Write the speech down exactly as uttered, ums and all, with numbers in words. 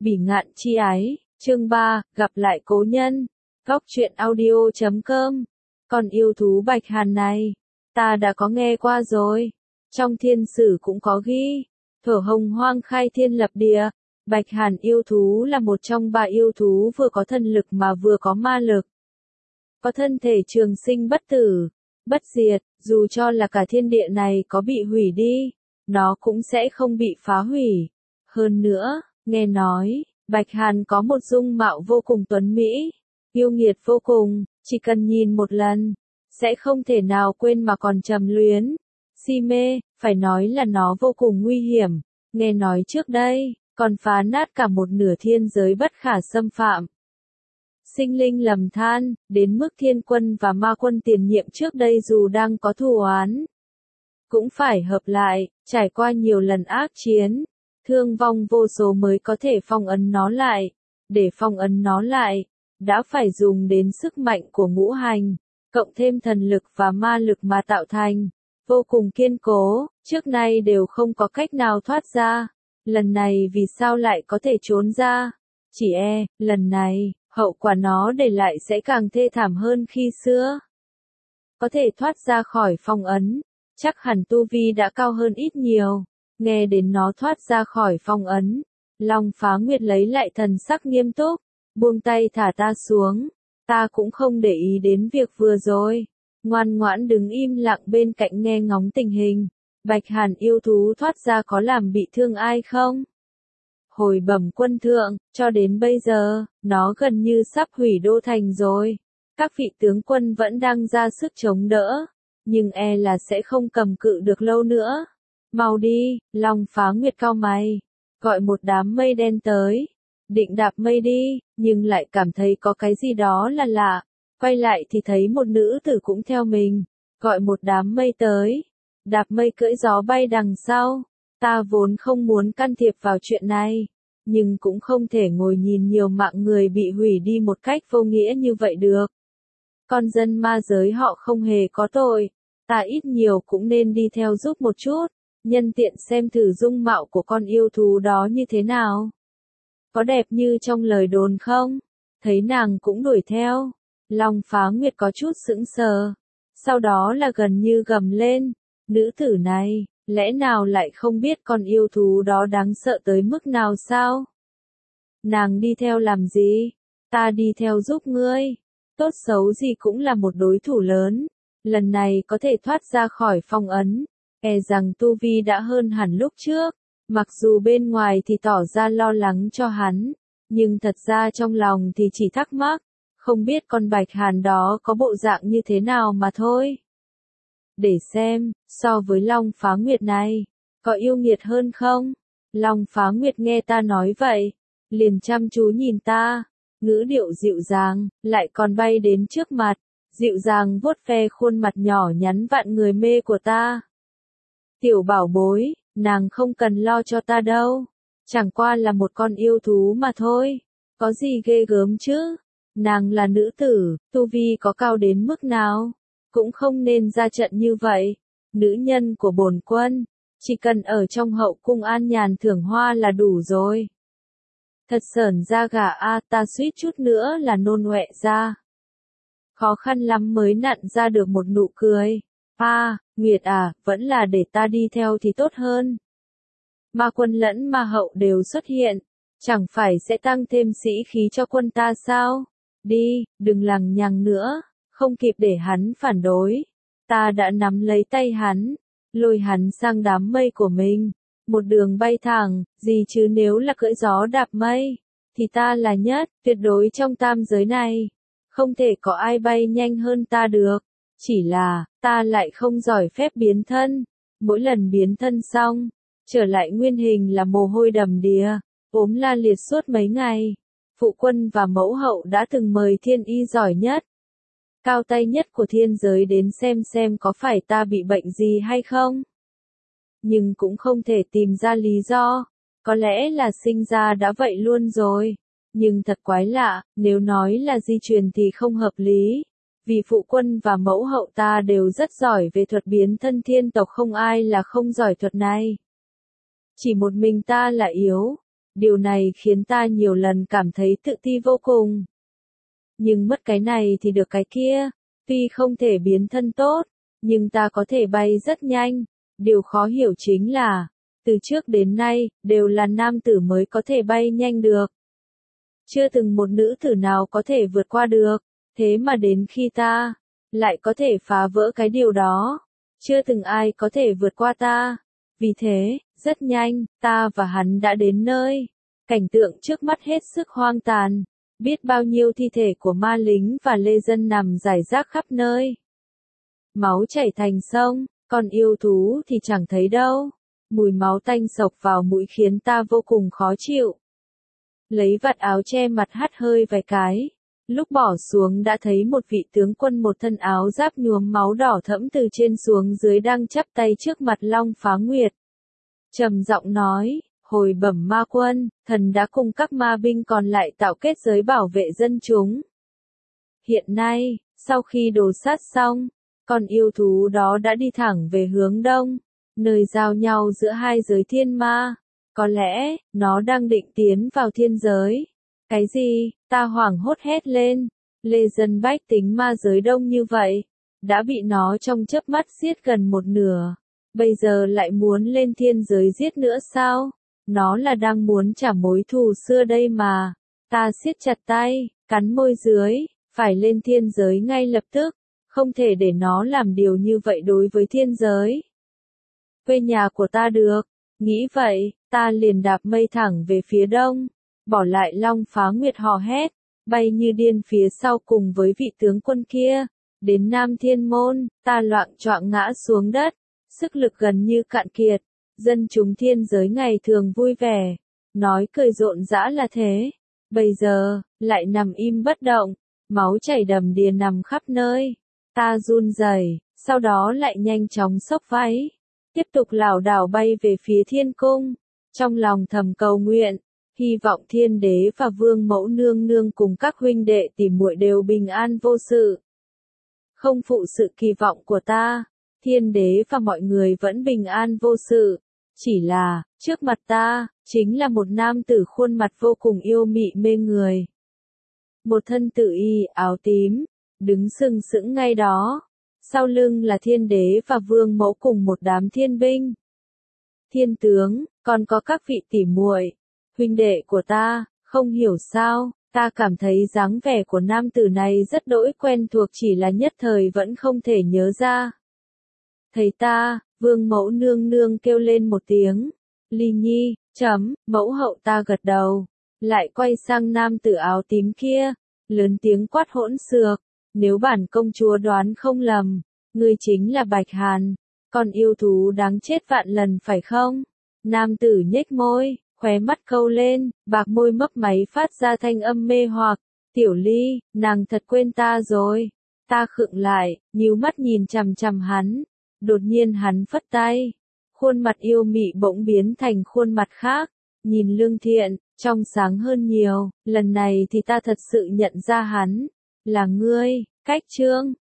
Bỉ ngạn chi ái, chương ba, gặp lại cố nhân. Góc truyện audio chấm com. Con yêu thú Bạch Hàn này, ta đã có nghe qua rồi. Trong thiên sử cũng có ghi, thở hồng hoang khai thiên lập địa. Bạch Hàn yêu thú là một trong ba yêu thú vừa có thần lực mà vừa có ma lực. Có thân thể trường sinh bất tử, bất diệt, dù cho là cả thiên địa này có bị hủy đi, nó cũng sẽ không bị phá hủy. Hơn nữa, nghe nói, Bạch Hàn có một dung mạo vô cùng tuấn mỹ, yêu nghiệt vô cùng, chỉ cần nhìn một lần, sẽ không thể nào quên mà còn trầm luyến, si mê, phải nói là nó vô cùng nguy hiểm, nghe nói trước đây, còn phá nát cả một nửa thiên giới bất khả xâm phạm. Sinh linh lầm than, đến mức thiên quân và ma quân tiền nhiệm trước đây dù đang có thù oán, cũng phải hợp lại, trải qua nhiều lần ác chiến, thương vong vô số mới có thể phong ấn nó lại. Để phong ấn nó lại, đã phải dùng đến sức mạnh của ngũ hành, cộng thêm thần lực và ma lực mà tạo thành, vô cùng kiên cố, trước nay đều không có cách nào thoát ra. Lần này vì sao lại có thể trốn ra? Chỉ e, lần này, hậu quả nó để lại sẽ càng thê thảm hơn khi xưa. Có thể thoát ra khỏi phong ấn, chắc hẳn tu vi đã cao hơn ít nhiều. Nghe đến nó thoát ra khỏi phong ấn, Long Phá Nguyệt lấy lại thần sắc nghiêm túc, buông tay thả ta xuống, ta cũng không để ý đến việc vừa rồi, ngoan ngoãn đứng im lặng bên cạnh nghe ngóng tình hình. Bạch Hàn yêu thú thoát ra có làm bị thương ai không? Hồi bẩm quân thượng, cho đến bây giờ, nó gần như sắp hủy đô thành rồi. Các vị tướng quân vẫn đang ra sức chống đỡ, nhưng e là sẽ không cầm cự được lâu nữa. Mau đi, Long Phá Nguyệt cau mày, gọi một đám mây đen tới, định đạp mây đi, nhưng lại cảm thấy có cái gì đó là lạ, quay lại thì thấy một nữ tử cũng theo mình, gọi một đám mây tới, đạp mây cưỡi gió bay đằng sau. Ta vốn không muốn can thiệp vào chuyện này, nhưng cũng không thể ngồi nhìn nhiều mạng người bị hủy đi một cách vô nghĩa như vậy được. Con dân ma giới họ không hề có tội, ta ít nhiều cũng nên đi theo giúp một chút. Nhân tiện xem thử dung mạo của con yêu thú đó như thế nào. Có đẹp như trong lời đồn không? Thấy nàng cũng đuổi theo. Long Phá Nguyệt có chút sững sờ. Sau đó là gần như gầm lên. Nữ tử này, lẽ nào lại không biết con yêu thú đó đáng sợ tới mức nào sao? Nàng đi theo làm gì? Ta đi theo giúp ngươi. Tốt xấu gì cũng là một đối thủ lớn. Lần này có thể thoát ra khỏi phong ấn. E rằng tu vi đã hơn hẳn lúc trước, mặc dù bên ngoài thì tỏ ra lo lắng cho hắn, nhưng thật ra trong lòng thì chỉ thắc mắc, không biết con Bạch Hàn đó có bộ dạng như thế nào mà thôi. Để xem, so với Long Phá Nguyệt này, có yêu nghiệt hơn không? Long Phá Nguyệt nghe ta nói vậy, liền chăm chú nhìn ta, ngữ điệu dịu dàng, lại còn bay đến trước mặt, dịu dàng vuốt ve khuôn mặt nhỏ nhắn vạn người mê của ta. Tiểu bảo bối, nàng không cần lo cho ta đâu, chẳng qua là một con yêu thú mà thôi, có gì ghê gớm chứ, nàng là nữ tử, tu vi có cao đến mức nào, cũng không nên ra trận như vậy, nữ nhân của bổn quân, chỉ cần ở trong hậu cung an nhàn thưởng hoa là đủ rồi. Thật sởn da gà a, ta suýt chút nữa là nôn ọe ra. Khó khăn lắm mới nặn ra được một nụ cười. À, Nguyệt à, vẫn là để ta đi theo thì tốt hơn. Ma quân lẫn ma hậu đều xuất hiện, chẳng phải sẽ tăng thêm sĩ khí cho quân ta sao? Đi, đừng lằng nhằng nữa, không kịp để hắn phản đối. Ta đã nắm lấy tay hắn, lôi hắn sang đám mây của mình, một đường bay thẳng, gì chứ nếu là cưỡi gió đạp mây, thì ta là nhất, tuyệt đối trong tam giới này, không thể có ai bay nhanh hơn ta được. Chỉ là, ta lại không giỏi phép biến thân. Mỗi lần biến thân xong, trở lại nguyên hình là mồ hôi đầm đìa, ốm la liệt suốt mấy ngày. Phụ quân và mẫu hậu đã từng mời thiên y giỏi nhất, cao tay nhất của thiên giới đến xem xem có phải ta bị bệnh gì hay không. Nhưng cũng không thể tìm ra lý do, có lẽ là sinh ra đã vậy luôn rồi. Nhưng thật quái lạ, nếu nói là di truyền thì không hợp lý. Vì phụ quân và mẫu hậu ta đều rất giỏi về thuật biến thân, thiên tộc không ai là không giỏi thuật này. Chỉ một mình ta là yếu, điều này khiến ta nhiều lần cảm thấy tự ti vô cùng. Nhưng mất cái này thì được cái kia, tuy không thể biến thân tốt, nhưng ta có thể bay rất nhanh. Điều khó hiểu chính là, từ trước đến nay, đều là nam tử mới có thể bay nhanh được. Chưa từng một nữ tử nào có thể vượt qua được, thế mà đến khi ta, lại có thể phá vỡ cái điều đó. Chưa từng ai có thể vượt qua ta. Vì thế, rất nhanh, ta và hắn đã đến nơi. Cảnh tượng trước mắt hết sức hoang tàn. Biết bao nhiêu thi thể của ma lính và lê dân nằm rải rác khắp nơi. Máu chảy thành sông, còn yêu thú thì chẳng thấy đâu. Mùi máu tanh sộc vào mũi khiến ta vô cùng khó chịu. Lấy vạt áo che mặt hắt hơi vài cái. Lúc bỏ xuống đã thấy một vị tướng quân một thân áo giáp nhuốm máu đỏ thẫm từ trên xuống dưới đang chắp tay trước mặt Long Phá Nguyệt. Trầm giọng nói, hồi bẩm ma quân, thần đã cùng các ma binh còn lại tạo kết giới bảo vệ dân chúng. Hiện nay, sau khi đồ sát xong, con yêu thú đó đã đi thẳng về hướng đông, nơi giao nhau giữa hai giới thiên ma. Có lẽ, nó đang định tiến vào thiên giới. Cái gì? Ta hoảng hốt hét lên. Lê dân bách tính ma giới đông như vậy, đã bị nó trong chớp mắt giết gần một nửa. Bây giờ lại muốn lên thiên giới giết nữa sao? Nó là đang muốn trả mối thù xưa đây mà. Ta siết chặt tay, cắn môi dưới, phải lên thiên giới ngay lập tức. Không thể để nó làm điều như vậy đối với thiên giới. Quê nhà của ta được. Nghĩ vậy, ta liền đạp mây thẳng về phía đông. Bỏ lại Long Phá Nguyệt hò hét, bay như điên phía sau cùng với vị tướng quân kia. Đến Nam Thiên Môn, ta loạng choạng ngã xuống đất, sức lực gần như cạn kiệt. Dân chúng thiên giới ngày thường vui vẻ, nói cười rộn rã là thế. Bây giờ, lại nằm im bất động, máu chảy đầm đìa nằm khắp nơi. Ta run rẩy, sau đó lại nhanh chóng xốc váy, tiếp tục lảo đảo bay về phía thiên cung. Trong lòng thầm cầu nguyện, hy vọng thiên đế và vương mẫu nương nương cùng các huynh đệ tỷ muội đều bình an vô sự. Không phụ sự kỳ vọng của ta, thiên đế và mọi người vẫn bình an vô sự. Chỉ là, trước mặt ta, chính là một nam tử khuôn mặt vô cùng yêu mị mê người. Một thân tự y áo tím, đứng sừng sững ngay đó. Sau lưng là thiên đế và vương mẫu cùng một đám thiên binh. Thiên tướng, còn có các vị tỷ muội, huynh đệ của ta, không hiểu sao, ta cảm thấy dáng vẻ của nam tử này rất đỗi quen thuộc, chỉ là nhất thời vẫn không thể nhớ ra. Thấy ta, vương mẫu nương nương kêu lên một tiếng, Ly Nhi, chấm, mẫu hậu ta gật đầu, lại quay sang nam tử áo tím kia, lớn tiếng quát hỗn xược, nếu bản công chúa đoán không lầm, ngươi chính là Bạch Hàn, con yêu thú đáng chết vạn lần phải không? Nam tử nhếch môi, khóe mắt câu lên, bạc môi mấp máy phát ra thanh âm mê hoặc, Tiểu Ly, nàng thật quên ta rồi. Ta khựng lại, nhíu mắt nhìn chằm chằm hắn, đột nhiên hắn phất tay, khuôn mặt yêu mị bỗng biến thành khuôn mặt khác, nhìn lương thiện, trong sáng hơn nhiều, lần này thì ta thật sự nhận ra hắn, là ngươi. Cách chương